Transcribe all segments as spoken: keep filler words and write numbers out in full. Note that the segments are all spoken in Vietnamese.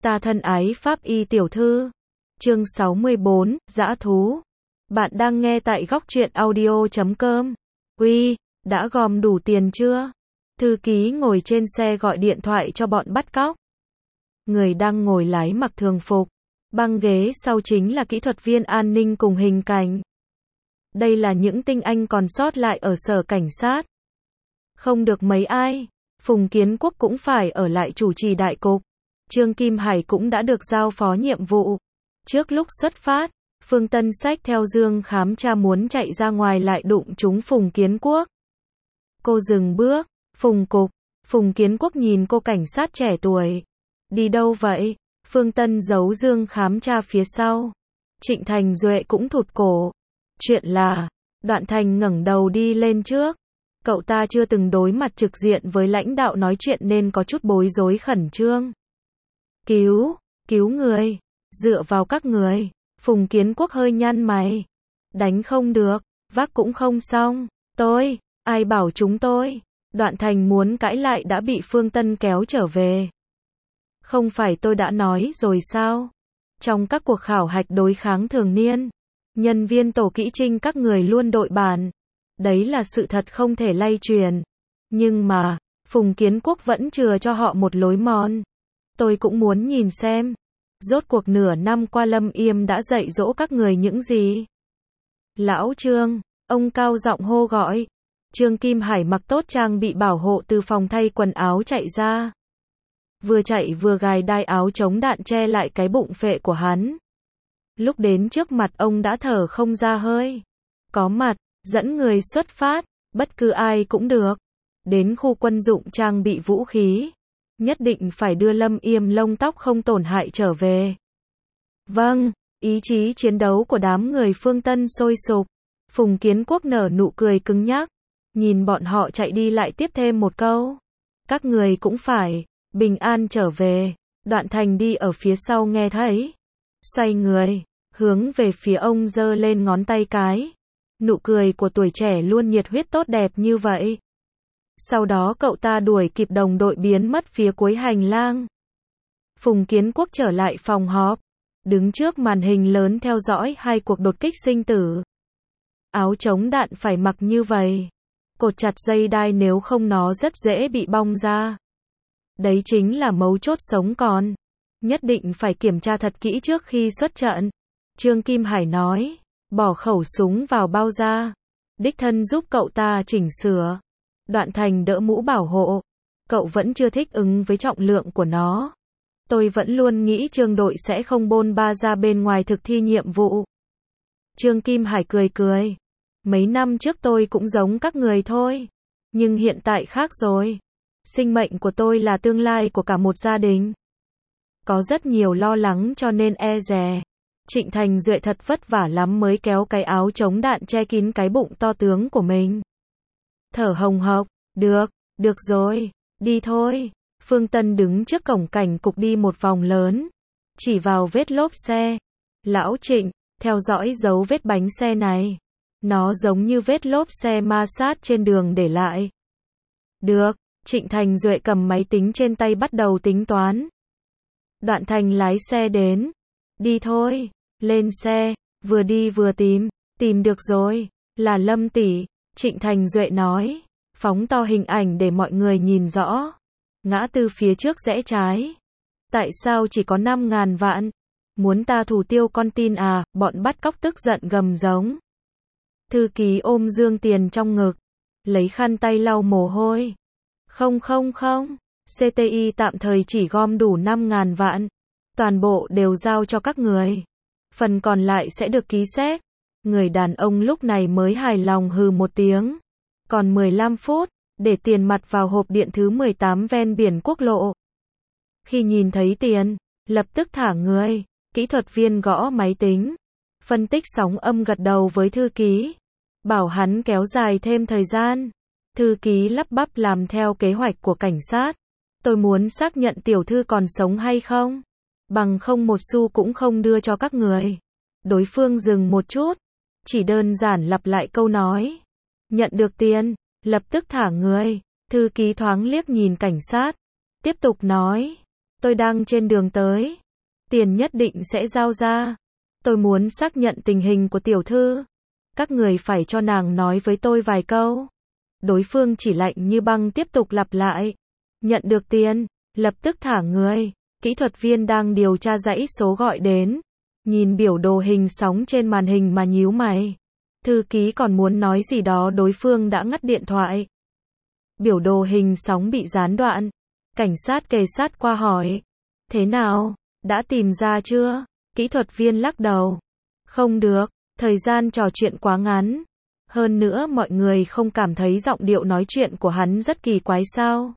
Ta thân ái pháp y tiểu thư. Chương sáu mươi bốn, dã thú. Bạn đang nghe tại góc truyện audio chấm com. Uy, đã gom đủ tiền chưa? Thư ký ngồi trên xe gọi điện thoại cho bọn bắt cóc. Người đang ngồi lái mặc thường phục. Băng ghế sau chính là kỹ thuật viên an ninh cùng hình cảnh. Đây là những tinh anh còn sót lại ở sở cảnh sát. Không được mấy ai. Phùng Kiến Quốc cũng phải ở lại chủ trì đại cục. Trương Kim Hải cũng đã được giao phó nhiệm vụ. Trước lúc xuất phát, Phương Tân xách theo Dương Khám Tra muốn chạy ra ngoài lại đụng trúng Phùng Kiến Quốc. Cô dừng bước. Phùng cục. Phùng Kiến Quốc nhìn cô cảnh sát trẻ tuổi. Đi đâu vậy? Phương Tân giấu Dương Khám Tra phía sau. Trịnh Thành Duệ cũng thụt cổ. Chuyện là, Đoạn Thành ngẩng đầu đi lên trước. Cậu ta chưa từng đối mặt trực diện với lãnh đạo nói chuyện nên có chút bối rối khẩn trương. Cứu, cứu người, dựa vào các người. Phùng Kiến Quốc hơi nhăn mày. Đánh không được, vác cũng không xong. Tôi, ai bảo chúng tôi? Đoạn Thành muốn cãi lại đã bị Phương Tân kéo trở về. Không phải tôi đã nói rồi sao? Trong các cuộc khảo hạch đối kháng thường niên, nhân viên tổ kỹ trinh các người luôn đội bàn. Đấy là sự thật không thể lay truyền. Nhưng mà, Phùng Kiến Quốc vẫn chừa cho họ một lối mòn. Tôi cũng muốn nhìn xem. Rốt cuộc nửa năm qua Lâm Yêm đã dạy dỗ các người những gì? Lão Trương, ông cao giọng hô gọi. Trương Kim Hải mặc tốt trang bị bảo hộ từ phòng thay quần áo chạy ra. Vừa chạy vừa gài đai áo chống đạn che lại cái bụng phệ của hắn. Lúc đến trước mặt ông đã thở không ra hơi. Có mặt, dẫn người xuất phát, bất cứ ai cũng được. Đến khu quân dụng trang bị vũ khí. Nhất định phải đưa Lâm Yêm lông tóc không tổn hại trở về. Vâng, ý chí chiến đấu của đám người Phương Tân sôi sục. Phùng Kiến Quốc nở nụ cười cứng nhắc. Nhìn bọn họ chạy đi lại tiếp thêm một câu. Các người cũng phải bình an trở về. Đoạn Thành đi ở phía sau nghe thấy. Xoay người, hướng về phía ông giơ lên ngón tay cái. Nụ cười của tuổi trẻ luôn nhiệt huyết tốt đẹp như vậy. Sau đó cậu ta đuổi kịp đồng đội biến mất phía cuối hành lang. Phùng Kiến Quốc trở lại phòng họp. Đứng trước màn hình lớn theo dõi hai cuộc đột kích sinh tử. Áo chống đạn phải mặc như vậy. Cột chặt dây đai nếu không nó rất dễ bị bong ra. Đấy chính là mấu chốt sống còn. Nhất định phải kiểm tra thật kỹ trước khi xuất trận. Trương Kim Hải nói. Bỏ khẩu súng vào bao da. Đích thân giúp cậu ta chỉnh sửa. Đoạn Thành đỡ mũ bảo hộ. Cậu vẫn chưa thích ứng với trọng lượng của nó. Tôi vẫn luôn nghĩ Trương đội sẽ không bôn ba ra bên ngoài thực thi nhiệm vụ. Trương Kim Hải cười cười. Mấy năm trước tôi cũng giống các người thôi. Nhưng hiện tại khác rồi. Sinh mệnh của tôi là tương lai của cả một gia đình. Có rất nhiều lo lắng cho nên e dè. Trịnh Thành Duệ thật vất vả lắm mới kéo cái áo chống đạn che kín cái bụng to tướng của mình. Thở hồng hộc. Được, được rồi, đi thôi. Phương Tân đứng trước cổng cảnh cục đi một vòng lớn. Chỉ vào vết lốp xe. Lão Trịnh, theo dõi dấu vết bánh xe này. Nó giống như vết lốp xe ma sát trên đường để lại. Được, Trịnh Thành Duệ cầm máy tính trên tay bắt đầu tính toán. Đoạn Thành lái xe đến. Đi thôi, lên xe, vừa đi vừa tìm. Tìm được rồi, là Lâm tỷ, Trịnh Thành Duệ nói. Phóng to hình ảnh để mọi người nhìn rõ. Ngã tư phía trước rẽ trái. Tại sao chỉ có năm ngàn vạn? Muốn ta thủ tiêu con tin à? Bọn bắt cóc tức giận gầm giống. Thư ký ôm dương tiền trong ngực. Lấy khăn tay lau mồ hôi. Không không không. xê tê i tạm thời chỉ gom đủ năm ngàn vạn. Toàn bộ đều giao cho các người. Phần còn lại sẽ được ký xét. Người đàn ông lúc này mới hài lòng hừ một tiếng. Còn mười lăm phút, để tiền mặt vào hộp điện thứ mười tám ven biển quốc lộ. Khi nhìn thấy tiền, lập tức thả người. Kỹ thuật viên gõ máy tính. Phân tích sóng âm gật đầu với thư ký. Bảo hắn kéo dài thêm thời gian. Thư ký lắp bắp làm theo kế hoạch của cảnh sát. Tôi muốn xác nhận tiểu thư còn sống hay không. Bằng không một xu cũng không đưa cho các người. Đối phương dừng một chút. Chỉ đơn giản lặp lại câu nói. Nhận được tiền, lập tức thả người. Thư ký thoáng liếc nhìn cảnh sát. Tiếp tục nói. Tôi đang trên đường tới. Tiền nhất định sẽ giao ra. Tôi muốn xác nhận tình hình của tiểu thư. Các người phải cho nàng nói với tôi vài câu. Đối phương chỉ lạnh như băng tiếp tục lặp lại. Nhận được tiền, lập tức thả người. Kỹ thuật viên đang điều tra dãy số gọi đến. Nhìn biểu đồ hình sóng trên màn hình mà nhíu mày. Thư ký còn muốn nói gì đó, đối phương đã ngắt điện thoại. Biểu đồ hình sóng bị gián đoạn. Cảnh sát kề sát qua hỏi. Thế nào? Đã tìm ra chưa? Kỹ thuật viên lắc đầu. Không được, thời gian trò chuyện quá ngắn. Hơn nữa mọi người không cảm thấy giọng điệu nói chuyện của hắn rất kỳ quái sao?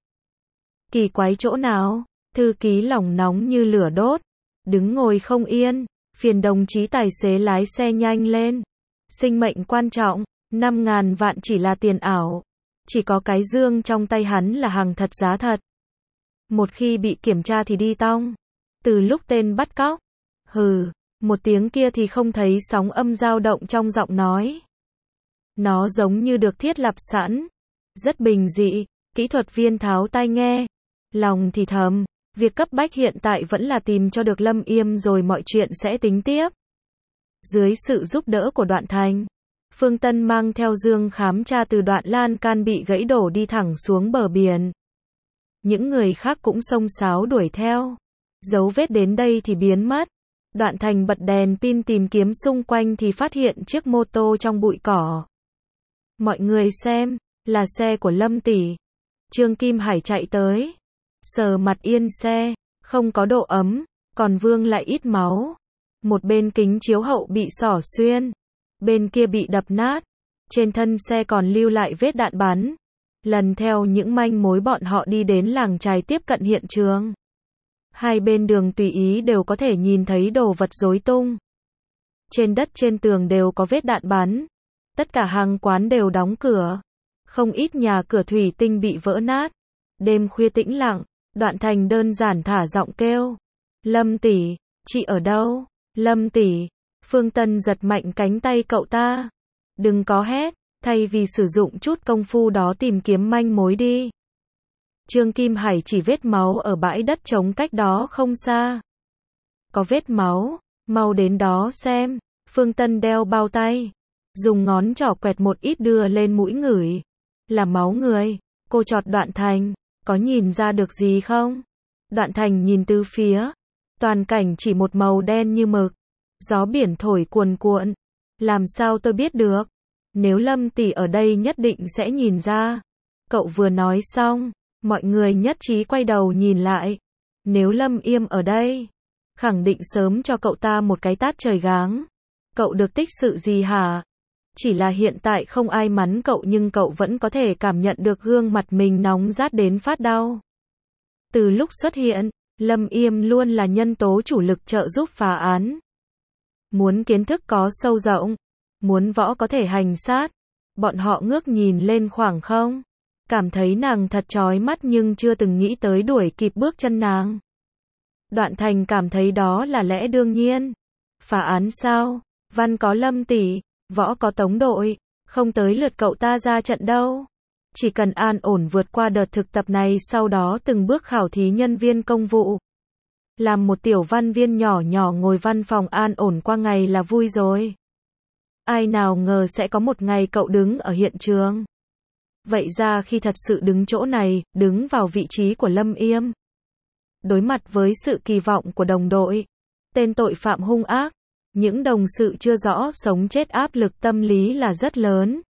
Kỳ quái chỗ nào? Thư ký lòng nóng như lửa đốt. Đứng ngồi không yên. Phiền đồng chí tài xế lái xe nhanh lên. Sinh mệnh quan trọng. Năm ngàn vạn chỉ là tiền ảo. Chỉ có cái dương trong tay hắn là hàng thật giá thật. Một khi bị kiểm tra thì đi tong. Từ lúc tên bắt cóc. Hừ. Một tiếng kia thì không thấy sóng âm dao động trong giọng nói. Nó giống như được thiết lập sẵn. Rất bình dị. Kỹ thuật viên tháo tai nghe. Lòng thì thầm. Việc cấp bách hiện tại vẫn là tìm cho được Lâm Yêm rồi mọi chuyện sẽ tính tiếp. Dưới sự giúp đỡ của Đoạn Thành, Phương Tân mang theo dương khám tra từ đoạn lan can bị gãy đổ đi thẳng xuống bờ biển. Những người khác cũng xông xáo đuổi theo. Dấu vết đến đây thì biến mất. Đoạn Thành bật đèn pin tìm kiếm xung quanh thì phát hiện chiếc mô tô trong bụi cỏ. Mọi người xem, là xe của Lâm tỷ. Trương Kim Hải chạy tới. Sờ mặt yên xe, không có độ ấm, còn vương lại ít máu. Một bên kính chiếu hậu bị xỏ xuyên, bên kia bị đập nát. Trên thân xe còn lưu lại vết đạn bắn. Lần theo những manh mối bọn họ đi đến làng chài tiếp cận hiện trường. Hai bên đường tùy ý đều có thể nhìn thấy đồ vật rối tung. Trên đất trên tường đều có vết đạn bắn. Tất cả hàng quán đều đóng cửa. Không ít nhà cửa thủy tinh bị vỡ nát. Đêm khuya tĩnh lặng, Đoạn Thành đơn giản thả giọng kêu. Lâm tỷ, chị ở đâu? Lâm tỷ. Phương Tân giật mạnh cánh tay cậu ta. Đừng có hét, thay vì sử dụng chút công phu đó tìm kiếm manh mối đi. Trương Kim Hải chỉ vết máu ở bãi đất trống cách đó không xa. Có vết máu, mau đến đó xem. Phương Tân đeo bao tay, dùng ngón trỏ quẹt một ít đưa lên mũi ngửi. Là máu người. Cô chọt Đoạn Thành, có nhìn ra được gì không? Đoạn Thành nhìn từ phía. Toàn cảnh chỉ một màu đen như mực. Gió biển thổi cuồn cuộn. Làm sao tôi biết được? Nếu Lâm tỷ ở đây nhất định sẽ nhìn ra. Cậu vừa nói xong, mọi người nhất trí quay đầu nhìn lại. Nếu Lâm Yêm ở đây, khẳng định sớm cho cậu ta một cái tát trời giáng. Cậu được tích sự gì hả? Chỉ là hiện tại không ai mắng cậu nhưng cậu vẫn có thể cảm nhận được gương mặt mình nóng rát đến phát đau. Từ lúc xuất hiện, Lâm Yêm luôn là nhân tố chủ lực trợ giúp phá án. Muốn kiến thức có sâu rộng, muốn võ có thể hành sát. Bọn họ ngước nhìn lên khoảng không, cảm thấy nàng thật chói mắt nhưng chưa từng nghĩ tới đuổi kịp bước chân nàng. Đoạn Thành cảm thấy đó là lẽ đương nhiên. Phá án sao? Văn có Lâm tỷ, võ có Tống đội, không tới lượt cậu ta ra trận đâu. Chỉ cần an ổn vượt qua đợt thực tập này, sau đó từng bước khảo thí nhân viên công vụ. Làm một tiểu văn viên nhỏ nhỏ ngồi văn phòng an ổn qua ngày là vui rồi. Ai nào ngờ sẽ có một ngày cậu đứng ở hiện trường. Vậy ra khi thật sự đứng chỗ này, đứng vào vị trí của Lâm Yêm, đối mặt với sự kỳ vọng của đồng đội, tên tội phạm hung ác, những đồng sự chưa rõ sống chết, áp lực tâm lý là rất lớn.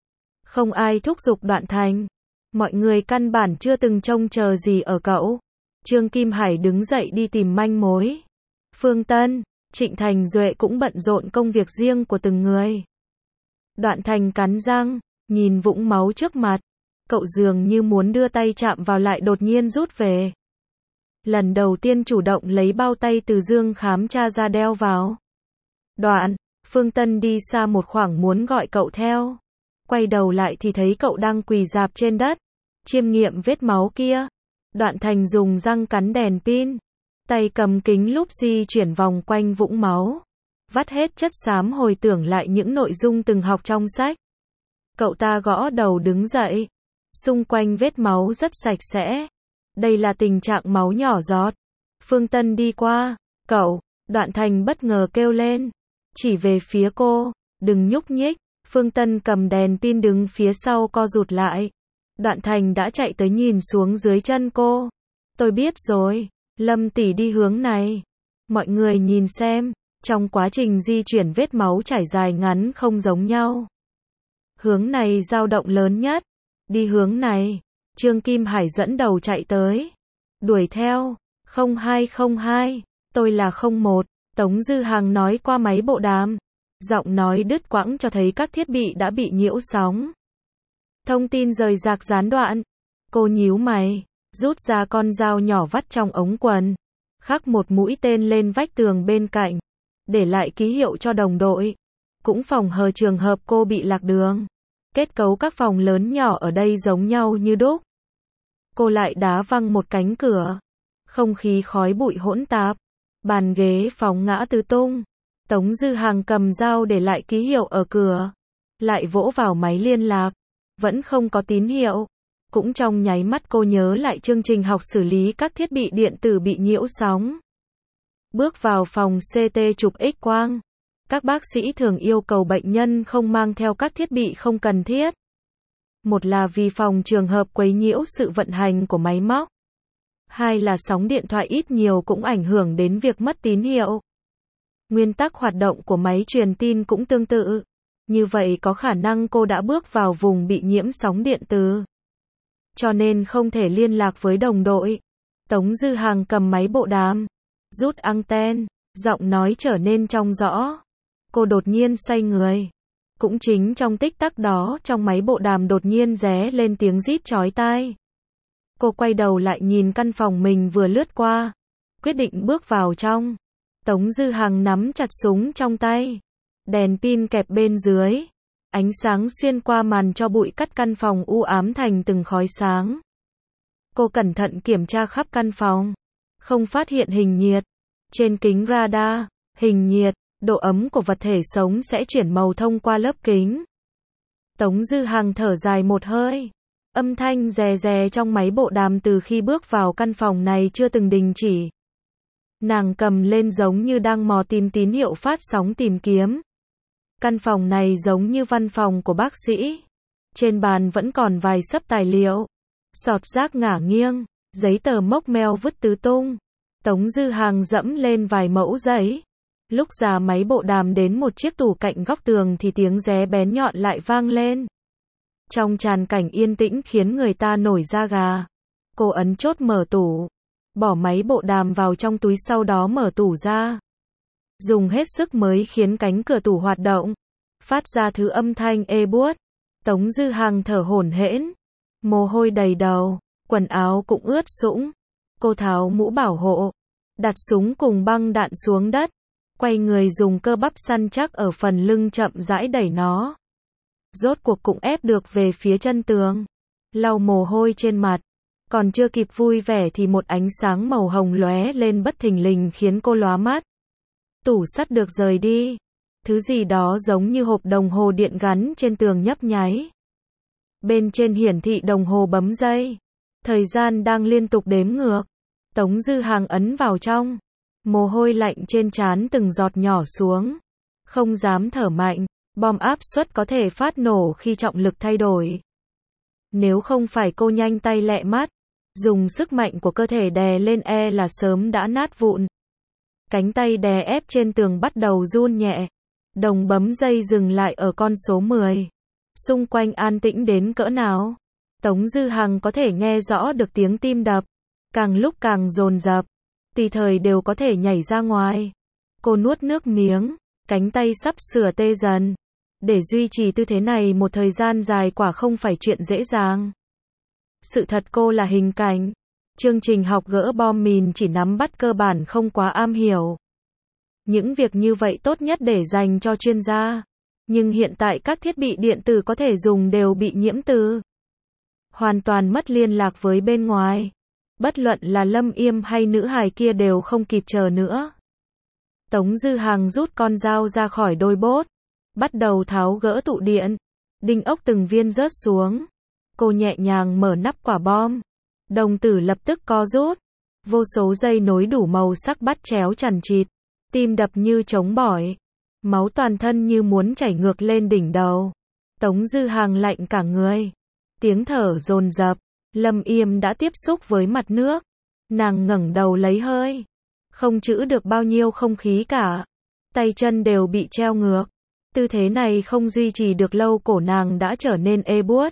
Không ai thúc giục Đoạn Thành. Mọi người căn bản chưa từng trông chờ gì ở cậu. Trương Kim Hải đứng dậy đi tìm manh mối. Phương Tân, Trịnh Thành Duệ cũng bận rộn công việc riêng của từng người. Đoạn Thành cắn răng, nhìn vũng máu trước mặt. Cậu dường như muốn đưa tay chạm vào lại đột nhiên rút về. Lần đầu tiên chủ động lấy bao tay từ dương khám tra ra đeo vào. Đoạn, Phương Tân đi xa một khoảng muốn gọi cậu theo. Quay đầu lại thì thấy cậu đang quỳ rạp trên đất. Chiêm nghiệm vết máu kia. Đoạn Thành dùng răng cắn đèn pin. Tay cầm kính lúp di chuyển vòng quanh vũng máu. Vắt hết chất xám hồi tưởng lại những nội dung từng học trong sách. Cậu ta gõ đầu đứng dậy. Xung quanh vết máu rất sạch sẽ. Đây là tình trạng máu nhỏ giọt. Phương Tân đi qua. Cậu, Đoạn Thành bất ngờ kêu lên. Chỉ về phía cô. Đừng nhúc nhích. Phương Tân cầm đèn pin đứng phía sau co rụt lại. Đoạn Thành đã chạy tới nhìn xuống dưới chân cô. Tôi biết rồi. Lâm tỷ đi hướng này. Mọi người nhìn xem. Trong quá trình di chuyển vết máu chảy dài ngắn không giống nhau. Hướng này dao động lớn nhất. Đi hướng này. Trương Kim Hải dẫn đầu chạy tới. Đuổi theo. không hai không hai. Tôi là không một. Tống Dư Hằng nói qua máy bộ đàm. Giọng nói đứt quãng cho thấy các thiết bị đã bị nhiễu sóng. Thông tin rời rạc gián đoạn. Cô nhíu mày. Rút ra con dao nhỏ vắt trong ống quần. Khắc một mũi tên lên vách tường bên cạnh. Để lại ký hiệu cho đồng đội. Cũng phòng hờ trường hợp cô bị lạc đường. Kết cấu các phòng lớn nhỏ ở đây giống nhau như đúc. Cô lại đá văng một cánh cửa. Không khí khói bụi hỗn tạp. Bàn ghế phóng ngã tứ tung. Tống Dư Hằng cầm dao để lại ký hiệu ở cửa. Lại vỗ vào máy liên lạc. Vẫn không có tín hiệu. Cũng trong nháy mắt cô nhớ lại chương trình học xử lý các thiết bị điện tử bị nhiễu sóng. Bước vào phòng xê tê chụp X-quang. Các bác sĩ thường yêu cầu bệnh nhân không mang theo các thiết bị không cần thiết. Một là vì phòng trường hợp quấy nhiễu sự vận hành của máy móc. Hai là sóng điện thoại ít nhiều cũng ảnh hưởng đến việc mất tín hiệu. Nguyên tắc hoạt động của máy truyền tin cũng tương tự. Như vậy có khả năng cô đã bước vào vùng bị nhiễm sóng điện từ. Cho nên không thể liên lạc với đồng đội. Tống Dư Hằng cầm máy bộ đàm. Rút anten. Giọng nói trở nên trong rõ. Cô đột nhiên xoay người. Cũng chính trong tích tắc đó trong máy bộ đàm đột nhiên ré lên tiếng rít chói tai. Cô quay đầu lại nhìn căn phòng mình vừa lướt qua. Quyết định bước vào trong. Tống Dư Hằng nắm chặt súng trong tay. Đèn pin kẹp bên dưới. Ánh sáng xuyên qua màn cho bụi cắt căn phòng u ám thành từng khói sáng. Cô cẩn thận kiểm tra khắp căn phòng. Không phát hiện hình nhiệt. Trên kính radar, hình nhiệt, độ ấm của vật thể sống sẽ chuyển màu thông qua lớp kính. Tống Dư Hằng thở dài một hơi. Âm thanh rè rè trong máy bộ đàm từ khi bước vào căn phòng này chưa từng đình chỉ. Nàng cầm lên giống như đang mò tìm tín hiệu phát sóng tìm kiếm. Căn phòng này giống như văn phòng của bác sĩ. Trên bàn vẫn còn vài xấp tài liệu. Sọt rác ngả nghiêng, giấy tờ mốc meo vứt tứ tung. Tống Dư Hằng dẫm lên vài mẫu giấy. Lúc già máy bộ đàm đến một chiếc tủ cạnh góc tường thì tiếng ré bén nhọn lại vang lên. Trong tràn cảnh yên tĩnh khiến người ta nổi da gà. Cô ấn chốt mở tủ. Bỏ máy bộ đàm vào trong túi sau đó mở tủ ra. Dùng hết sức mới khiến cánh cửa tủ hoạt động. Phát ra thứ âm thanh ê buốt. Tống Dư Hằng thở hổn hển. Mồ hôi đầy đầu. Quần áo cũng ướt sũng. Cô tháo mũ bảo hộ. Đặt súng cùng băng đạn xuống đất. Quay người dùng cơ bắp săn chắc ở phần lưng chậm rãi đẩy nó. Rốt cuộc cũng ép được về phía chân tường. Lau mồ hôi trên mặt. Còn chưa kịp vui vẻ thì một ánh sáng màu hồng lóe lên bất thình lình khiến cô lóa mắt. Tủ sắt được rời đi. Thứ gì đó giống như hộp đồng hồ điện gắn trên tường nhấp nháy. Bên trên hiển thị đồng hồ bấm giây. Thời gian đang liên tục đếm ngược. Tống Dư Hằng ấn vào trong. Mồ hôi lạnh trên trán từng giọt nhỏ xuống. Không dám thở mạnh. Bom áp suất có thể phát nổ khi trọng lực thay đổi. Nếu không phải cô nhanh tay lẹ mắt, dùng sức mạnh của cơ thể đè lên e là sớm đã nát vụn. Cánh tay đè ép trên tường bắt đầu run nhẹ. Đồng bấm dây dừng lại ở con số mười. Xung quanh an tĩnh đến cỡ nào? Tống Dư Hằng có thể nghe rõ được tiếng tim đập. Càng lúc càng dồn dập. Tùy thời đều có thể nhảy ra ngoài. Cô nuốt nước miếng. Cánh tay sắp sửa tê dần. Để duy trì tư thế này một thời gian dài quả không phải chuyện dễ dàng. Sự thật cô là hình cảnh. Chương trình học gỡ bom mìn chỉ nắm bắt cơ bản không quá am hiểu. Những việc như vậy tốt nhất để dành cho chuyên gia. Nhưng hiện tại các thiết bị điện tử có thể dùng đều bị nhiễm từ. Hoàn toàn mất liên lạc với bên ngoài. Bất luận là Lâm Yêm hay nữ hài kia đều không kịp chờ nữa. Tống Dư Hằng rút con dao ra khỏi đôi bốt. Bắt đầu tháo gỡ tụ điện. Đinh ốc từng viên rớt xuống. Cô nhẹ nhàng mở nắp quả bom. Đồng tử lập tức co rút. Vô số dây nối đủ màu sắc bắt chéo chằng chịt, tim đập như trống bỏi, máu toàn thân như muốn chảy ngược lên đỉnh đầu. Tống Dư Hàng lạnh cả người, tiếng thở dồn dập. Lâm Yêm đã tiếp xúc với mặt nước, nàng ngẩng đầu lấy hơi, không trữ được bao nhiêu không khí cả, tay chân đều bị treo ngược. Tư thế này không duy trì được lâu, cổ nàng đã trở nên ê buốt.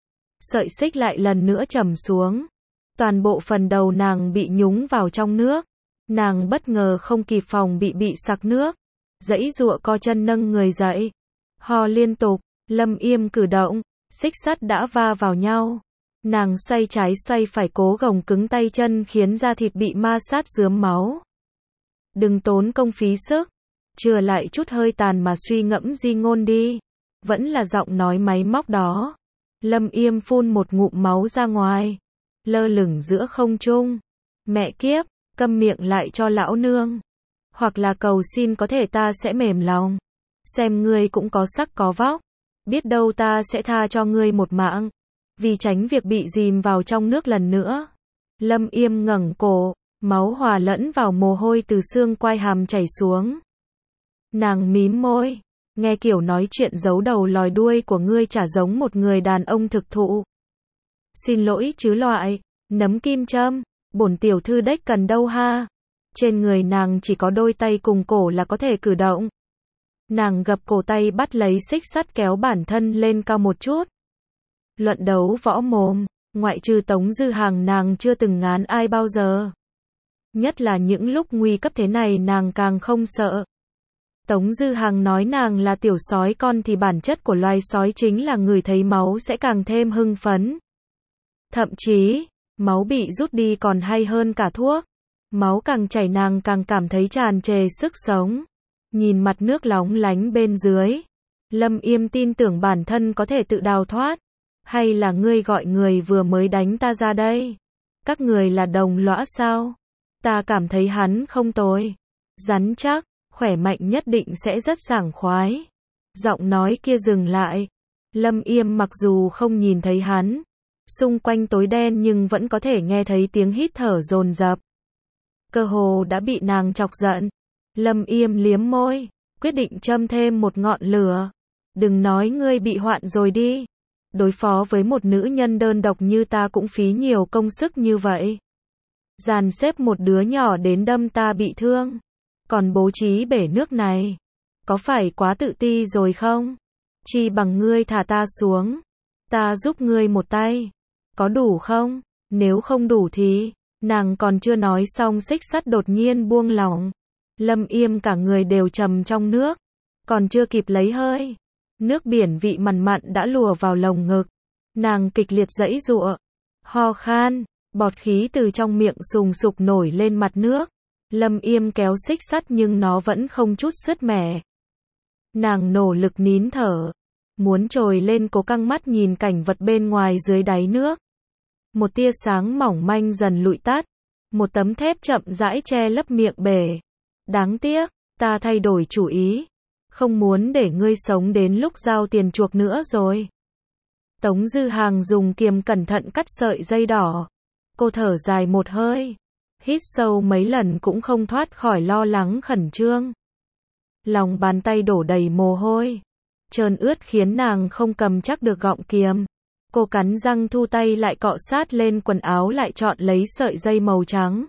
Sợi xích lại lần nữa trầm xuống, toàn bộ phần đầu nàng bị nhúng vào trong nước. Nàng bất ngờ không kịp phòng bị bị sặc nước, giãy giụa co chân nâng người dậy, ho liên tục. Lâm Yêm cử động, xích sắt đã va vào nhau. Nàng xoay trái xoay phải cố gồng cứng tay chân khiến da thịt bị ma sát rướm máu. Đừng tốn công phí sức, chừa lại chút hơi tàn mà suy ngẫm di ngôn đi. Vẫn là giọng nói máy móc đó. Lâm Yêm phun một ngụm máu ra ngoài, lơ lửng giữa không trung. Mẹ kiếp, câm miệng lại cho lão nương. Hoặc là cầu xin có thể ta sẽ mềm lòng. Xem ngươi cũng có sắc có vóc, biết đâu ta sẽ tha cho ngươi một mạng, vì tránh việc bị dìm vào trong nước lần nữa. Lâm Yêm ngẩng cổ, máu hòa lẫn vào mồ hôi từ xương quai hàm chảy xuống. Nàng mím môi, nghe kiểu nói chuyện giấu đầu lòi đuôi của ngươi chả giống một người đàn ông thực thụ. Xin lỗi chứ loại, nấm kim châm, bổn tiểu thư đếch cần đâu ha. Trên người nàng chỉ có đôi tay cùng cổ là có thể cử động. Nàng gập cổ tay bắt lấy xích sắt kéo bản thân lên cao một chút. Luận đấu võ mồm, ngoại trừ Tống Dư Hàng nàng chưa từng ngán ai bao giờ. Nhất là những lúc nguy cấp thế này nàng càng không sợ. Tống Dư Hàng nói nàng là tiểu sói con thì bản chất của loài sói chính là người thấy máu sẽ càng thêm hưng phấn. Thậm chí, máu bị rút đi còn hay hơn cả thuốc. Máu càng chảy nàng càng cảm thấy tràn trề sức sống. Nhìn mặt nước lóng lánh bên dưới, Lâm Yêm tin tưởng bản thân có thể tự đào thoát. Hay là ngươi gọi người vừa mới đánh ta ra đây? Các người là đồng lõa sao? Ta cảm thấy hắn không tồi, rắn chắc, khỏe mạnh, nhất định sẽ rất sảng khoái. Giọng nói kia dừng lại. Lâm Yêm mặc dù không nhìn thấy hắn, xung quanh tối đen nhưng vẫn có thể nghe thấy tiếng hít thở dồn dập. Cơ hồ đã bị nàng chọc giận. Lâm Yêm liếm môi, quyết định châm thêm một ngọn lửa. Đừng nói ngươi bị hoạn rồi đi. Đối phó với một nữ nhân đơn độc như ta cũng phí nhiều công sức như vậy. Dàn xếp một đứa nhỏ đến đâm ta bị thương, còn bố trí bể nước này, có phải quá tự ti rồi không? Chi bằng ngươi thả ta xuống, ta giúp ngươi một tay, có đủ không? Nếu không đủ thì, nàng còn chưa nói xong xích sắt đột nhiên buông lỏng. Lâm Yêm cả người đều trầm trong nước, còn chưa kịp lấy hơi, nước biển vị mặn mặn đã lùa vào lồng ngực. Nàng kịch liệt giãy giụa, ho khan, bọt khí từ trong miệng sùng sục nổi lên mặt nước. Lâm Yêm kéo xích sắt nhưng nó vẫn không chút sứt mẻ. Nàng nỗ lực nín thở, muốn trồi lên cố căng mắt nhìn cảnh vật bên ngoài dưới đáy nước. Một tia sáng mỏng manh dần lụi tắt, một tấm thép chậm rãi che lấp miệng bể. Đáng tiếc, ta thay đổi chủ ý, không muốn để ngươi sống đến lúc giao tiền chuộc nữa rồi. Tống Dư Hàng dùng kiềm cẩn thận cắt sợi dây đỏ. Cô thở dài một hơi, hít sâu mấy lần cũng không thoát khỏi lo lắng khẩn trương. Lòng bàn tay đổ đầy mồ hôi, trơn ướt khiến nàng không cầm chắc được gọng kiềm. Cô cắn răng thu tay lại, cọ sát lên quần áo lại chọn lấy sợi dây màu trắng.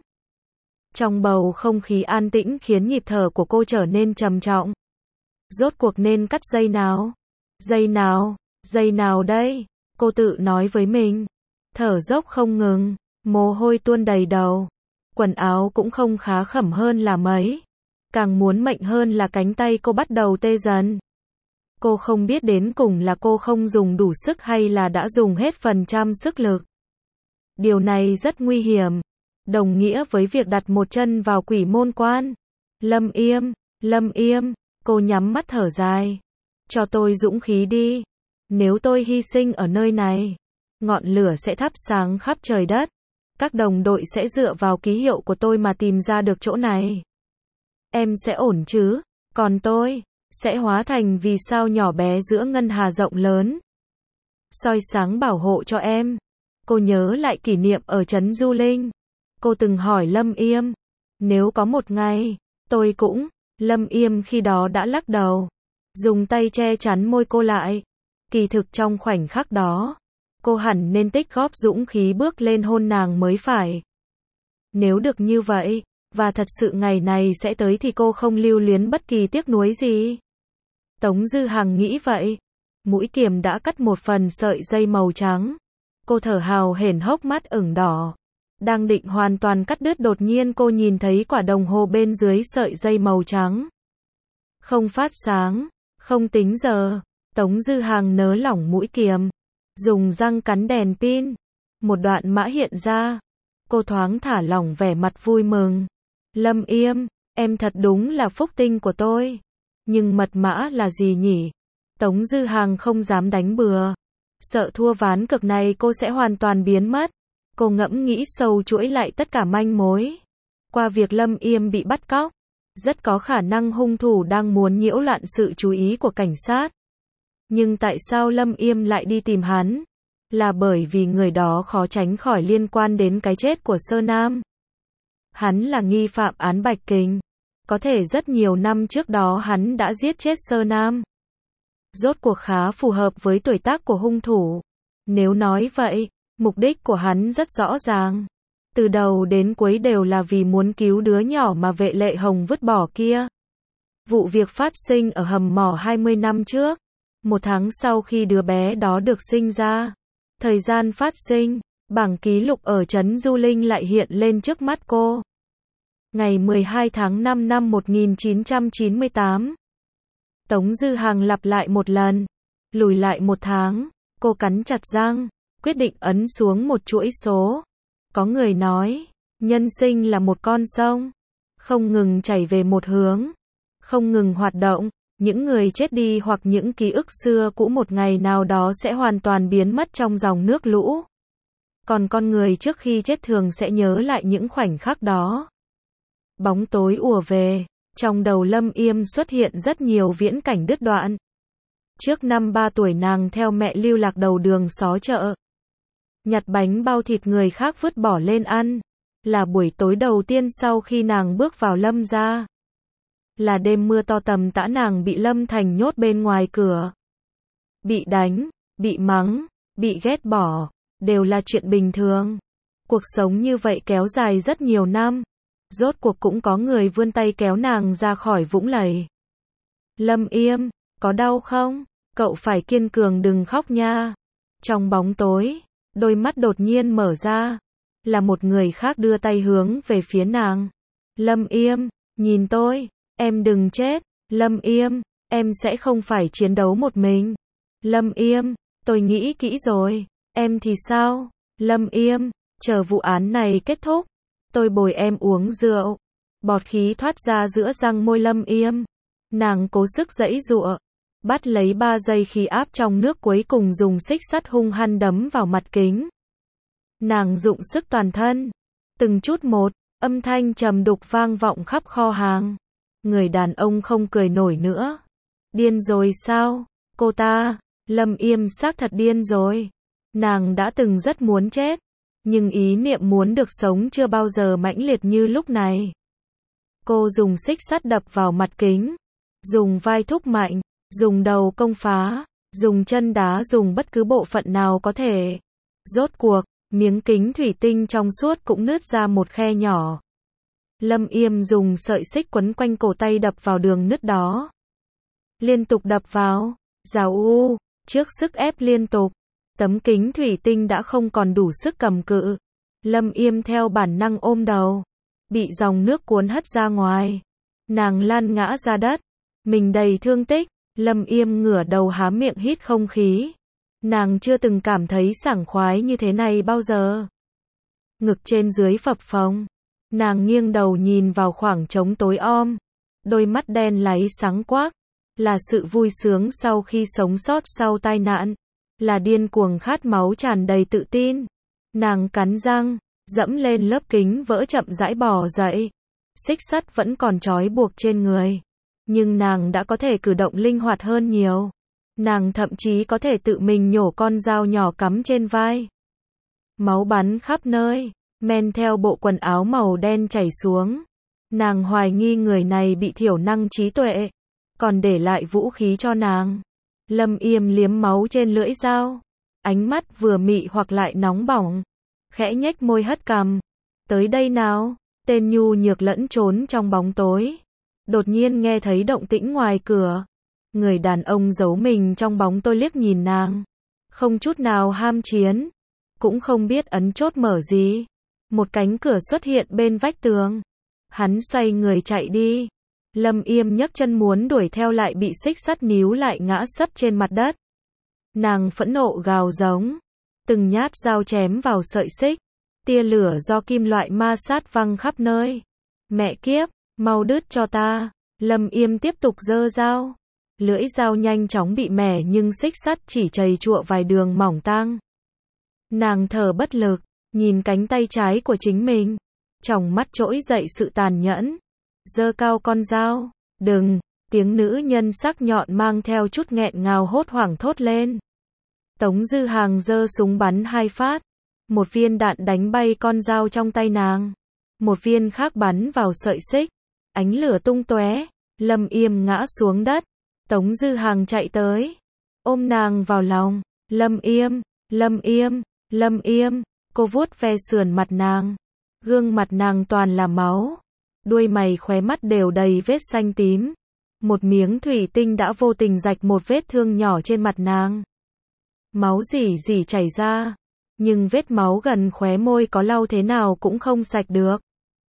Trong bầu không khí an tĩnh khiến nhịp thở của cô trở nên trầm trọng. Rốt cuộc nên cắt dây nào? Dây nào? Dây nào đây? Cô tự nói với mình. Thở dốc không ngừng, mồ hôi tuôn đầy đầu. Quần áo cũng không khá khẩm hơn là mấy. Càng muốn mệnh hơn là cánh tay cô bắt đầu tê dần. Cô không biết đến cùng là cô không dùng đủ sức hay là đã dùng hết phần trăm sức lực. Điều này rất nguy hiểm, đồng nghĩa với việc đặt một chân vào quỷ môn quan. Lâm Yêm, Lâm Yêm, cô nhắm mắt thở dài. Cho tôi dũng khí đi. Nếu tôi hy sinh ở nơi này, ngọn lửa sẽ thắp sáng khắp trời đất. Các đồng đội sẽ dựa vào ký hiệu của tôi mà tìm ra được chỗ này. Em sẽ ổn chứ? Còn tôi sẽ hóa thành vì sao nhỏ bé giữa ngân hà rộng lớn, soi sáng bảo hộ cho em. Cô nhớ lại kỷ niệm ở trấn Du Linh. Cô từng hỏi Lâm Yêm, nếu có một ngày, tôi cũng, Lâm Yêm khi đó đã lắc đầu, dùng tay che chắn môi cô lại. Kỳ thực trong khoảnh khắc đó, cô hẳn nên tích góp dũng khí bước lên hôn nàng mới phải. Nếu được như vậy, và thật sự ngày này sẽ tới thì cô không lưu luyến bất kỳ tiếc nuối gì. Tống Dư Hằng nghĩ vậy. Mũi kiềm đã cắt một phần sợi dây màu trắng. Cô thở hào hển, hốc mắt ửng đỏ. Đang định hoàn toàn cắt đứt, đột nhiên cô nhìn thấy quả đồng hồ bên dưới sợi dây màu trắng. Không phát sáng, không tính giờ. Tống Dư Hằng nới lỏng mũi kiềm, dùng răng cắn đèn pin. Một đoạn mã hiện ra. Cô thoáng thả lỏng, vẻ mặt vui mừng. Lâm Yêm, em thật đúng là phúc tinh của tôi. Nhưng mật mã là gì nhỉ? Tống Dư Hằng không dám đánh bừa. Sợ thua ván cược này cô sẽ hoàn toàn biến mất. Cô ngẫm nghĩ sâu, chuỗi lại tất cả manh mối. Qua việc Lâm Yêm bị bắt cóc, rất có khả năng hung thủ đang muốn nhiễu loạn sự chú ý của cảnh sát. Nhưng tại sao Lâm Yêm lại đi tìm hắn? Là bởi vì người đó khó tránh khỏi liên quan đến cái chết của Sơ Nam. Hắn là nghi phạm án Bạch Kình. Có thể rất nhiều năm trước đó hắn đã giết chết Sơ Nam. Rốt cuộc khá phù hợp với tuổi tác của hung thủ. Nếu nói vậy, mục đích của hắn rất rõ ràng. Từ đầu đến cuối đều là vì muốn cứu đứa nhỏ mà Vệ Lệ Hồng vứt bỏ kia. Vụ việc phát sinh ở hầm mỏ hai mươi năm trước. Một tháng sau khi đứa bé đó được sinh ra. Thời gian phát sinh, bảng ký lục ở trấn Du Linh lại hiện lên trước mắt cô. Ngày mười hai tháng năm năm một nghìn chín trăm chín mươi tám. Tống Dư Hằng lặp lại một lần. Lùi lại một tháng. Cô cắn chặt răng, quyết định ấn xuống một chuỗi số. Có người nói, nhân sinh là một con sông, không ngừng chảy về một hướng, không ngừng hoạt động. Những người chết đi hoặc những ký ức xưa cũ một ngày nào đó sẽ hoàn toàn biến mất trong dòng nước lũ. Còn con người trước khi chết thường sẽ nhớ lại những khoảnh khắc đó. Bóng tối ùa về, trong đầu Lâm Yêm xuất hiện rất nhiều viễn cảnh đứt đoạn. Trước năm ba tuổi nàng theo mẹ lưu lạc đầu đường xó chợ. Nhặt bánh bao thịt người khác vứt bỏ lên ăn. Là buổi tối đầu tiên sau khi nàng bước vào Lâm gia. Là đêm mưa to tầm tã nàng bị Lâm Thành nhốt bên ngoài cửa. Bị đánh, bị mắng, bị ghét bỏ, đều là chuyện bình thường. Cuộc sống như vậy kéo dài rất nhiều năm. Rốt cuộc cũng có người vươn tay kéo nàng ra khỏi vũng lầy. Lâm Yêm, có đau không? Cậu phải kiên cường, đừng khóc nha. Trong bóng tối, đôi mắt đột nhiên mở ra. Là một người khác đưa tay hướng về phía nàng. Lâm Yêm, nhìn tôi. Em đừng chết. Lâm Yêm, em sẽ không phải chiến đấu một mình. Lâm Yêm, tôi nghĩ kỹ rồi. Em thì sao? Lâm Yêm, chờ vụ án này kết thúc, tôi bồi em uống rượu. Bọt khí thoát ra giữa răng môi Lâm Yêm. Nàng cố sức giãy giụa, bắt lấy ba dây khí áp trong nước, cuối cùng dùng xích sắt hung hăng đấm vào mặt kính. Nàng dụng sức toàn thân, từng chút một, âm thanh trầm đục vang vọng khắp kho hàng. Người đàn ông không cười nổi nữa. Điên rồi sao? Cô ta, Lâm Yêm xác thật điên rồi. Nàng đã từng rất muốn chết, nhưng ý niệm muốn được sống chưa bao giờ mãnh liệt như lúc này. Cô dùng xích sắt đập vào mặt kính, dùng vai thúc mạnh, dùng đầu công phá, dùng chân đá, dùng bất cứ bộ phận nào có thể. Rốt cuộc, miếng kính thủy tinh trong suốt cũng nứt ra một khe nhỏ. Lâm Yêm dùng sợi xích quấn quanh cổ tay đập vào đường nứt đó. Liên tục đập vào, rào u, trước sức ép liên tục. Tấm kính thủy tinh đã không còn đủ sức cầm cự. Lâm Yêm theo bản năng ôm đầu, bị dòng nước cuốn hất ra ngoài. Nàng lăn ngã ra đất, mình đầy thương tích. Lâm Yêm ngửa đầu há miệng hít không khí. Nàng chưa từng cảm thấy sảng khoái như thế này bao giờ. Ngực trên dưới phập phồng. Nàng nghiêng đầu nhìn vào khoảng trống tối om. Đôi mắt đen láy sáng quắc. Là sự vui sướng sau khi sống sót sau tai nạn. Là điên cuồng khát máu, tràn đầy tự tin. Nàng cắn răng, dẫm lên lớp kính vỡ, chậm rãi bò dậy. Xích sắt vẫn còn trói buộc trên người. Nhưng nàng đã có thể cử động linh hoạt hơn nhiều. Nàng thậm chí có thể tự mình nhổ con dao nhỏ cắm trên vai. Máu bắn khắp nơi. men theo bộ quần áo màu đen chảy xuống. Nàng hoài nghi người này bị thiểu năng trí tuệ, còn để lại vũ khí cho nàng. Lâm Yêm liếm máu trên lưỡi dao, ánh mắt vừa mị hoặc lại nóng bỏng, khẽ nhếch môi hất cằm. Tới đây nào, tên nhu nhược lẫn trốn trong bóng tối. Đột nhiên nghe thấy động tĩnh ngoài cửa. Người đàn ông giấu mình trong bóng tối liếc nhìn nàng, không chút nào ham chiến, cũng không biết ấn chốt mở gì. Một cánh cửa xuất hiện bên vách tường. Hắn xoay người chạy đi. Lâm Yêm nhấc chân muốn đuổi theo lại bị xích sắt níu lại ngã sấp trên mặt đất. Nàng phẫn nộ gào giống, từng nhát dao chém vào sợi xích, tia lửa do kim loại ma sát văng khắp nơi. Mẹ kiếp, mau đứt cho ta. Lâm Yêm tiếp tục giơ dao. Lưỡi dao nhanh chóng bị mẻ nhưng xích sắt chỉ chầy chụa vài đường mỏng tang. Nàng thở bất lực, nhìn cánh tay trái của chính mình, trong mắt trỗi dậy sự tàn nhẫn. Giơ cao con dao. Đừng, tiếng nữ nhân sắc nhọn mang theo chút nghẹn ngào hốt hoảng thốt lên. Tống Dư Hàng giơ súng bắn hai phát. Một viên đạn đánh bay con dao trong tay nàng. Một viên khác bắn vào sợi xích. Ánh lửa tung tóe. Lâm Yêm ngã xuống đất. Tống Dư Hàng chạy tới, ôm nàng vào lòng. Lâm Yêm, Lâm Yêm, Lâm Yêm. Cô vuốt ve sườn mặt nàng. Gương mặt nàng toàn là máu. Đuôi mày khóe mắt đều đầy vết xanh tím. Một miếng thủy tinh đã vô tình rạch một vết thương nhỏ trên mặt nàng. Máu rỉ rỉ chảy ra. Nhưng vết máu gần khóe môi có lau thế nào cũng không sạch được.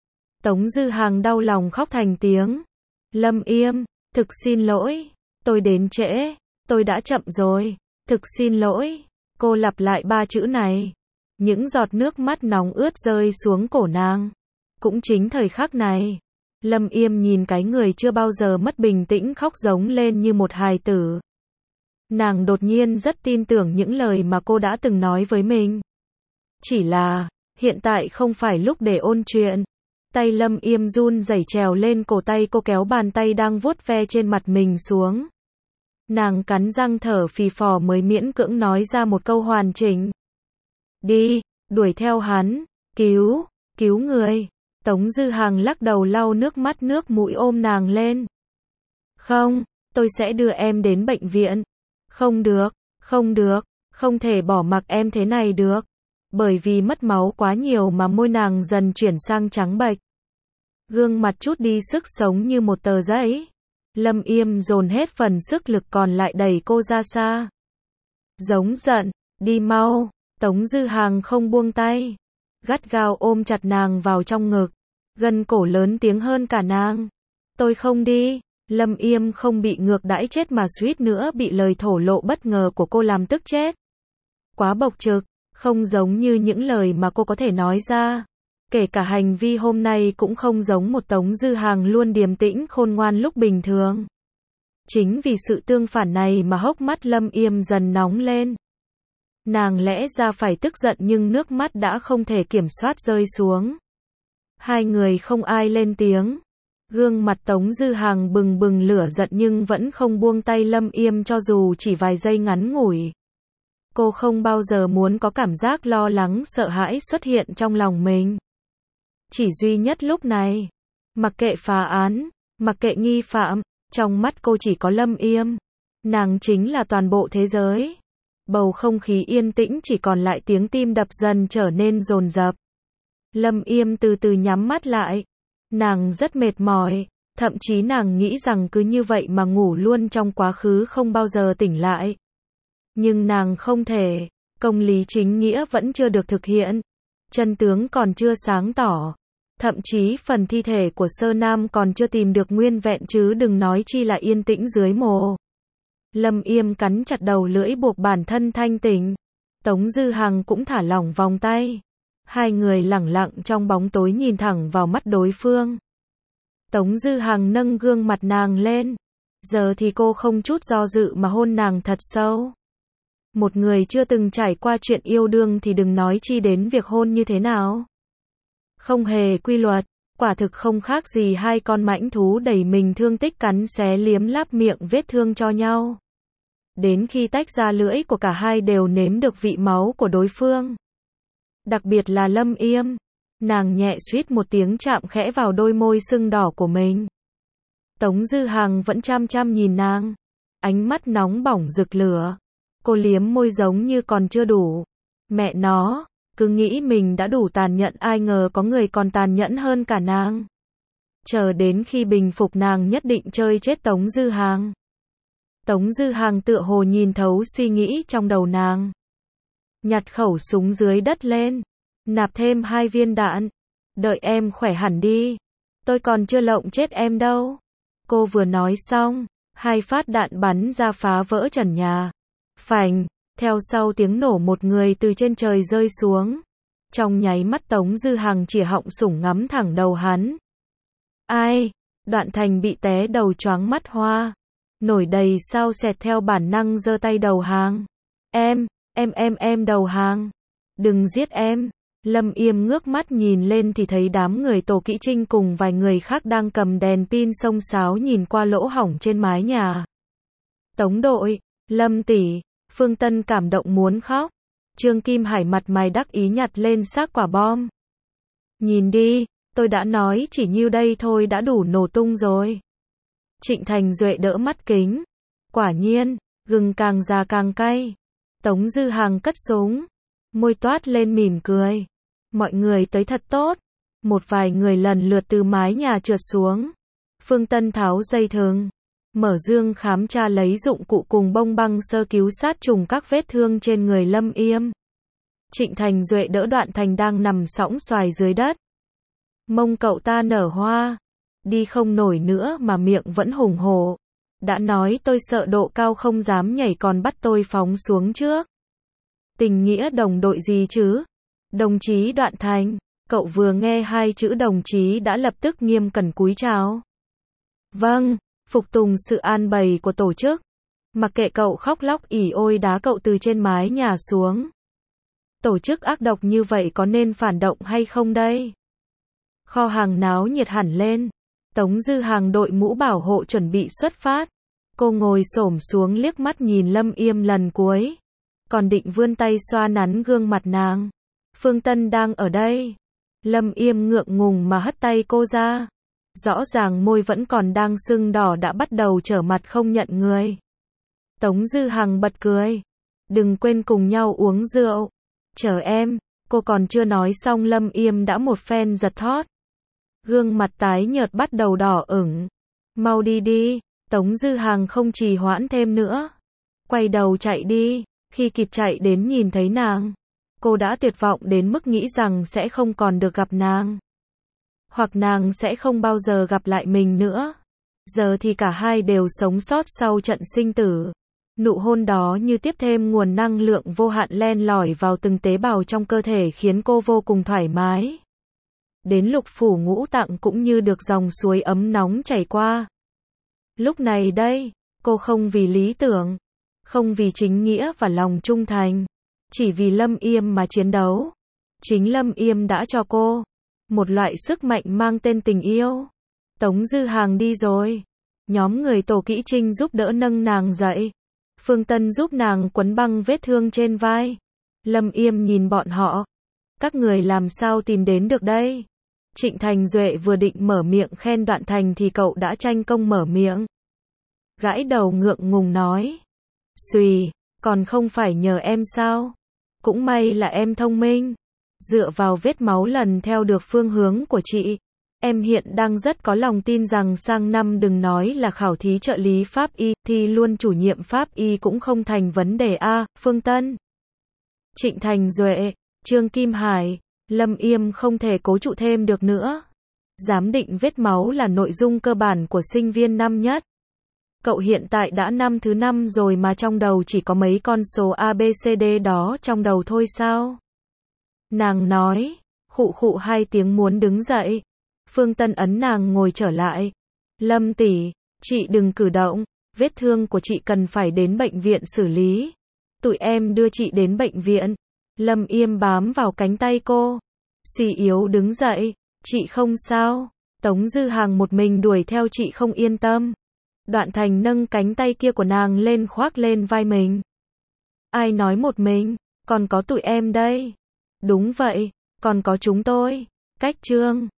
Tống Dư Hàng đau lòng khóc thành tiếng. Lâm Yêm, thực xin lỗi. Tôi đến trễ. Tôi đã chậm rồi. Thực xin lỗi. Cô lặp lại ba chữ này. Những giọt nước mắt nóng ướt rơi xuống cổ nàng. Cũng chính thời khắc này, Lâm Yêm nhìn cái người chưa bao giờ mất bình tĩnh khóc giống lên như một hài tử. Nàng đột nhiên rất tin tưởng những lời mà cô đã từng nói với mình. Chỉ là, hiện tại không phải lúc để ôn chuyện. Tay Lâm Yêm run rẩy trèo lên cổ tay cô, kéo bàn tay đang vuốt ve trên mặt mình xuống. Nàng cắn răng thở phì phò mới miễn cưỡng nói ra một câu hoàn chỉnh. Đi, đuổi theo hắn, cứu, cứu người. Tống Dư Hàng lắc đầu lau nước mắt nước mũi ôm nàng lên. Không, tôi sẽ đưa em đến bệnh viện. Không được, không được, không thể bỏ mặc em thế này được. Bởi vì mất máu quá nhiều mà môi nàng dần chuyển sang trắng bệch. Gương mặt chút đi sức sống như một tờ giấy. Lâm Yêm dồn hết phần sức lực còn lại đẩy cô ra xa. Giống giận, đi mau. Tống Dư Hàng không buông tay. Gắt gao ôm chặt nàng vào trong ngực. Gần cổ lớn tiếng hơn cả nàng. Tôi không đi. Lâm Yêm không bị ngược đãi chết mà suýt nữa bị lời thổ lộ bất ngờ của cô làm tức chết. Quá bộc trực, không giống như những lời mà cô có thể nói ra. Kể cả hành vi hôm nay cũng không giống một Tống Dư Hàng luôn điềm tĩnh khôn ngoan lúc bình thường. Chính vì sự tương phản này mà hốc mắt Lâm Yêm dần nóng lên. Nàng lẽ ra phải tức giận nhưng nước mắt đã không thể kiểm soát rơi xuống. Hai người không ai lên tiếng. Gương mặt Tống Dư Hàng bừng bừng lửa giận nhưng vẫn không buông tay Lâm Yêm cho dù chỉ vài giây ngắn ngủi. Cô không bao giờ muốn có cảm giác lo lắng sợ hãi xuất hiện trong lòng mình. Chỉ duy nhất lúc này, mặc kệ phá án, mặc kệ nghi phạm, trong mắt cô chỉ có Lâm Yêm. Nàng chính là toàn bộ thế giới. Bầu không khí yên tĩnh chỉ còn lại tiếng tim đập dần trở nên dồn dập. Lâm Yêm từ từ nhắm mắt lại. Nàng rất mệt mỏi, thậm chí nàng nghĩ rằng cứ như vậy mà ngủ luôn trong quá khứ không bao giờ tỉnh lại. Nhưng nàng không thể, công lý chính nghĩa vẫn chưa được thực hiện. Chân tướng còn chưa sáng tỏ. Thậm chí phần thi thể của Sơ Nam còn chưa tìm được nguyên vẹn chứ đừng nói chi là yên tĩnh dưới mồ. Lâm Yêm cắn chặt đầu lưỡi buộc bản thân thanh tỉnh. Tống Dư Hằng cũng thả lỏng vòng tay. Hai người lẳng lặng trong bóng tối nhìn thẳng vào mắt đối phương. Tống Dư Hằng nâng gương mặt nàng lên. Giờ thì cô không chút do dự mà hôn nàng thật sâu. Một người chưa từng trải qua chuyện yêu đương thì đừng nói chi đến việc hôn như thế nào. Không hề quy luật, quả thực không khác gì hai con mãnh thú đẩy mình thương tích cắn xé liếm láp miệng vết thương cho nhau. Đến khi tách ra lưỡi của cả hai đều nếm được vị máu của đối phương. Đặc biệt là Lâm Yêm, Nàng nhẹ suýt một tiếng chạm khẽ vào đôi môi sưng đỏ của mình. Tống Dư Hằng vẫn chăm chăm nhìn nàng. Ánh mắt nóng bỏng rực lửa. Cô liếm môi giống như còn chưa đủ. Mẹ nó, cứ nghĩ mình đã đủ tàn nhẫn, ai ngờ có người còn tàn nhẫn hơn cả nàng. Chờ đến khi bình phục nàng nhất định chơi chết Tống Dư Hằng. Tống Dư Hằng tựa hồ nhìn thấu suy nghĩ trong đầu nàng. Nhặt khẩu súng dưới đất lên. Nạp thêm hai viên đạn. Đợi em khỏe hẳn đi. Tôi còn chưa lộng chết em đâu. Cô vừa nói xong, hai phát đạn bắn ra phá vỡ trần nhà. Phành, theo sau tiếng nổ một người từ trên trời rơi xuống. Trong nháy mắt Tống Dư Hằng chĩa họng súng ngắm thẳng đầu hắn. Ai? Đoạn Thành bị té đầu choáng mắt hoa. Nổi đầy sao sẹt theo bản năng giơ tay đầu hàng. Em, em em em đầu hàng. Đừng giết em. Lâm Yêm ngước mắt nhìn lên thì thấy đám người Tổ Kỵ Trinh cùng vài người khác đang cầm đèn pin xông xáo nhìn qua lỗ hổng trên mái nhà. Tống đội, Lâm tỷ, Phương Tân cảm động muốn khóc. Trương Kim Hải mặt mày đắc ý nhặt lên xác quả bom. Nhìn đi, tôi đã nói chỉ nhiêu đây thôi đã đủ nổ tung rồi. Trịnh Thành Duệ đỡ mắt kính. Quả nhiên, gừng càng già càng cay. Tống Dư Hằng cất súng. Môi toát lên mỉm cười. Mọi người tới thật tốt. Một vài người lần lượt từ mái nhà trượt xuống. Phương Tân tháo dây thừng. Mở dương khám tra lấy dụng cụ cùng bông băng sơ cứu sát trùng các vết thương trên người Lâm Yêm. Trịnh Thành Duệ đỡ Đoạn Thành đang nằm sõng xoài dưới đất. Mông cậu ta nở hoa. Đi không nổi nữa mà miệng vẫn hùng hổ. Đã nói tôi sợ độ cao không dám nhảy còn bắt tôi phóng xuống trước. Tình nghĩa đồng đội gì chứ? Đồng chí Đoạn Thành, cậu vừa nghe hai chữ đồng chí đã lập tức nghiêm cẩn cúi chào. Vâng, phục tùng sự an bày của tổ chức. Mặc kệ cậu khóc lóc ỉ ôi đá cậu từ trên mái nhà xuống. Tổ chức ác độc như vậy có nên phản động hay không đây? Kho hàng náo nhiệt hẳn lên. Tống Dư Hằng đội mũ bảo hộ chuẩn bị xuất phát. Cô ngồi xổm xuống liếc mắt nhìn Lâm Yêm lần cuối. Còn định vươn tay xoa nắn gương mặt nàng. Phương Tân đang ở đây. Lâm Yêm ngượng ngùng mà hất tay cô ra. Rõ ràng môi vẫn còn đang sưng đỏ đã bắt đầu trở mặt không nhận người. Tống Dư Hằng bật cười. Đừng quên cùng nhau uống rượu. Chờ em, cô còn chưa nói xong Lâm Yêm đã một phen giật thót. Gương mặt tái nhợt bắt đầu đỏ ửng. Mau đi đi, Tống Dư Hằng không trì hoãn thêm nữa. Quay đầu chạy đi, khi kịp chạy đến nhìn thấy nàng. Cô đã tuyệt vọng đến mức nghĩ rằng sẽ không còn được gặp nàng. Hoặc nàng sẽ không bao giờ gặp lại mình nữa. Giờ thì cả hai đều sống sót sau trận sinh tử. Nụ hôn đó như tiếp thêm nguồn năng lượng vô hạn len lỏi vào từng tế bào trong cơ thể khiến cô vô cùng thoải mái. Đến lục phủ ngũ tạng cũng như được dòng suối ấm nóng chảy qua. Lúc này đây, cô không vì lý tưởng, không vì chính nghĩa và lòng trung thành, chỉ vì Lâm Yêm mà chiến đấu. Chính Lâm Yêm đã cho cô một loại sức mạnh mang tên tình yêu. Tống Dư Hằng đi rồi. Nhóm người Tổ Kỵ Trinh giúp đỡ nâng nàng dậy. Phương Tân giúp nàng quấn băng vết thương trên vai. Lâm Yêm nhìn bọn họ. Các người làm sao tìm đến được đây? Trịnh Thành Duệ vừa định mở miệng khen Đoạn Thành thì cậu đã tranh công mở miệng. Gãi đầu ngượng ngùng nói. Xùy, còn không phải nhờ em sao? Cũng may là em thông minh. Dựa vào vết máu lần theo được phương hướng của chị. Em hiện đang rất có lòng tin rằng sang năm đừng nói là khảo thí trợ lý pháp y, thì luôn chủ nhiệm pháp y cũng không thành vấn đề a. Phương Tân, Trịnh Thành Duệ, Trương Kim Hải, Lâm Yêm không thể cố trụ thêm được nữa. Giám định vết máu là nội dung cơ bản của sinh viên năm nhất. Cậu hiện tại đã năm thứ năm rồi mà trong đầu chỉ có mấy con số A B C D đó trong đầu thôi sao? Nàng nói, khụ khụ hai tiếng muốn đứng dậy. Phương Tân ấn nàng ngồi trở lại. Lâm tỷ, chị đừng cử động, vết thương của chị cần phải đến bệnh viện xử lý. Tụi em đưa chị đến bệnh viện. Lâm Yêm bám vào cánh tay cô. Suy yếu đứng dậy, chị không sao. Tống Dư Hằng một mình đuổi theo chị không yên tâm. Đoạn Thành nâng cánh tay kia của nàng lên khoác lên vai mình. Ai nói một mình, còn có tụi em đây. Đúng vậy, còn có chúng tôi. Cách chương